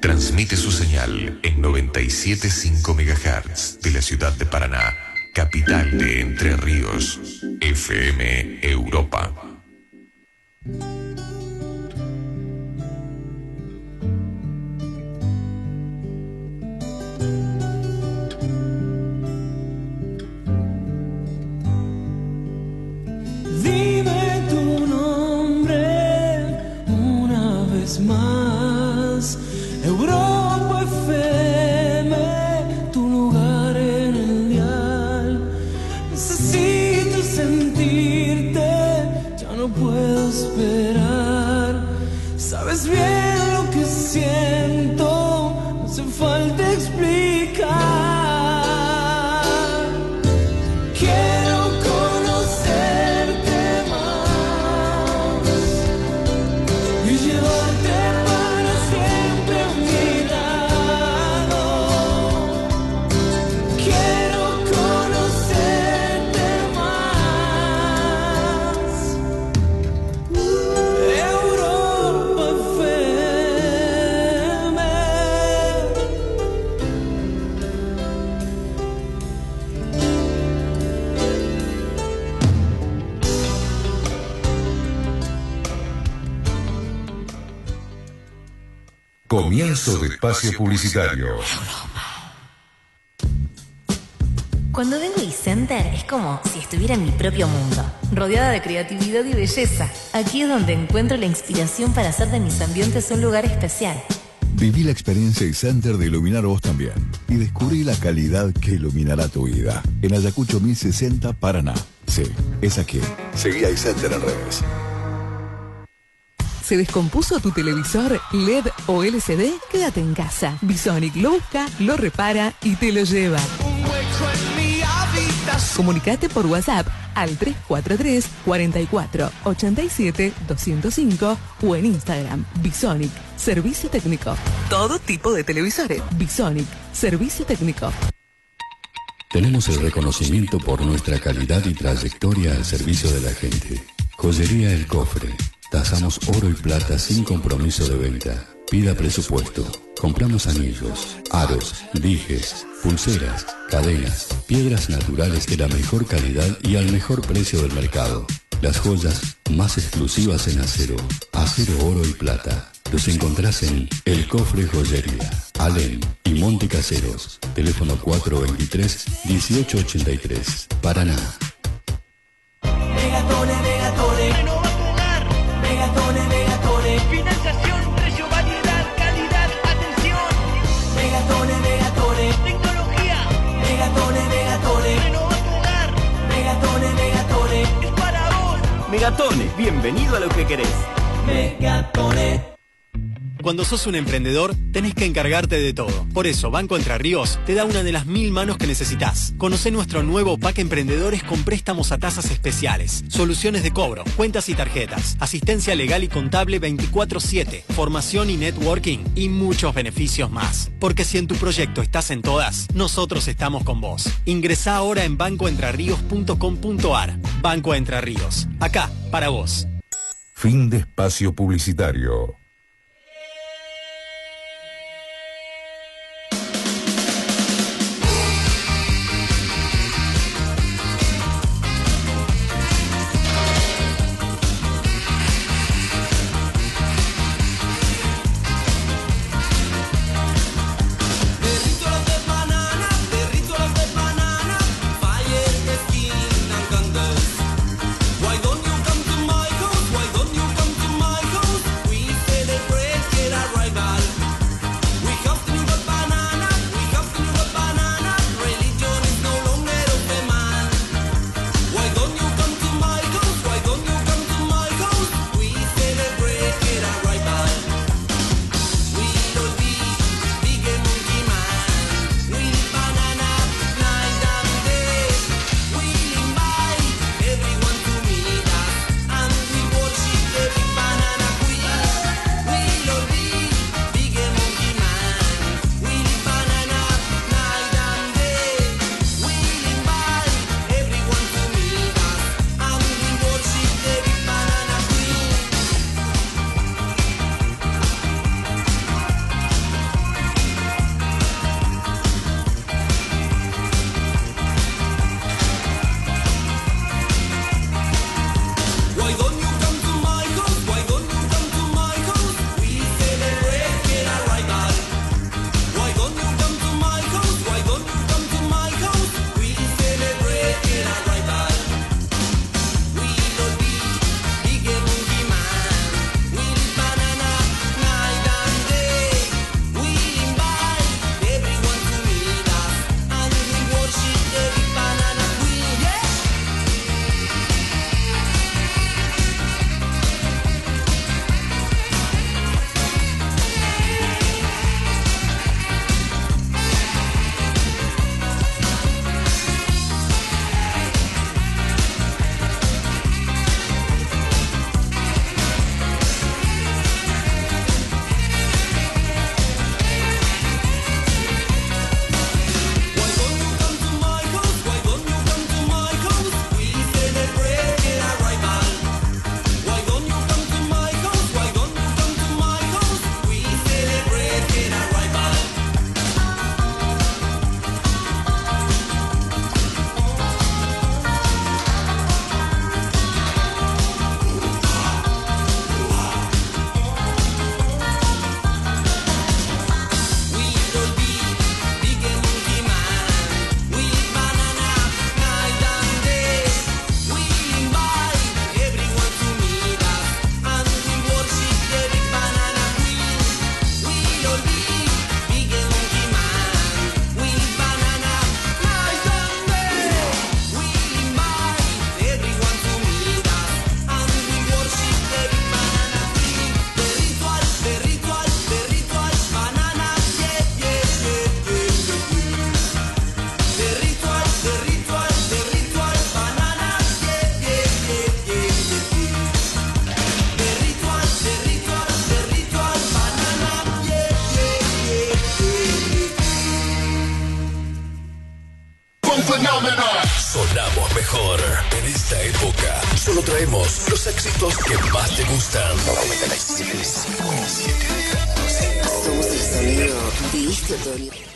Transmite su señal en 97.5 MHz de la ciudad de Paraná, capital de Entre Ríos, FM Europa. Dime tu nombre una vez más. Europa FM, tu lugar en el dial. Necesito sentirte, ya no puedo esperar. Sabes bien lo que siento, no hace falta explicar. Quiero conocerte más y llevarte para siempre a mi lado. Quiero conocerte más. Europa FM. Comienzo de espacio publicitario. Cuando vengo a eCenter es como si estuviera en mi propio mundo, rodeada de creatividad y belleza. Aquí es donde encuentro la inspiración para hacer de mis ambientes un lugar especial. Viví la experiencia iCenter de iluminar vos también y descubrí la calidad que iluminará tu vida. En Ayacucho 1060, Paraná. Sí, es aquí. Seguí a iCenter en redes. ¿Se descompuso tu televisor LED o LCD? Quédate en casa. Bisonic lo busca, lo repara y te lo lleva. Comunicate por WhatsApp al 343 44 87 205 o en Instagram. Bisonic, servicio técnico. Todo tipo de televisores. Bisonic, servicio técnico. Tenemos el reconocimiento por nuestra calidad y trayectoria al servicio de la gente. Joyería El Cofre. Tasamos oro y plata sin compromiso de venta. Pida presupuesto. Compramos anillos, aros, dijes, pulseras, cadenas, piedras naturales de la mejor calidad y al mejor precio del mercado. Las joyas más exclusivas en acero, oro y plata. Los encontrás en El Cofre Joyería, Alem y Monte Caseros. Teléfono 423-1883. Paraná. Megatone, Megatone. Renova tu hogar. Megatone, Megatone. Financiación, precio, variedad, calidad, atención. Megatone, Megatone. Tecnología. Megatone, Megatone. Renova tu hogar. Megatone, Megatone. Es para vos. Megatone, bienvenido a lo que querés. Megatone. Cuando sos un emprendedor, tenés que encargarte de todo. Por eso, Banco Entre Ríos te da una de las 1000 manos que necesitas. Conocé nuestro nuevo pack Emprendedores con préstamos a tasas especiales, soluciones de cobro, cuentas y tarjetas, asistencia legal y contable 24/7, formación y networking y muchos beneficios más. Porque si en tu proyecto estás en todas, nosotros estamos con vos. Ingresá ahora en bancoentrerríos.com.ar. Banco Entre Ríos. Acá, para vos. Fin de espacio publicitario. Why don't you come to my house? Why don't you come to my house? We say solo traemos los éxitos que más te gustan. Somos el sonido de este otoño.